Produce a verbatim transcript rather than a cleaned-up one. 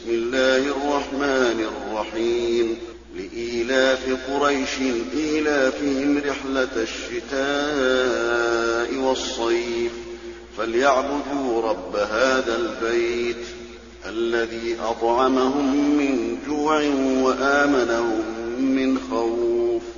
بسم الله الرحمن الرحيم لإيلاف قريش إيلافهم رحلة الشتاء والصيف فليعبدوا رب هذا البيت الذي أطعمهم من جوع وآمنهم من خوف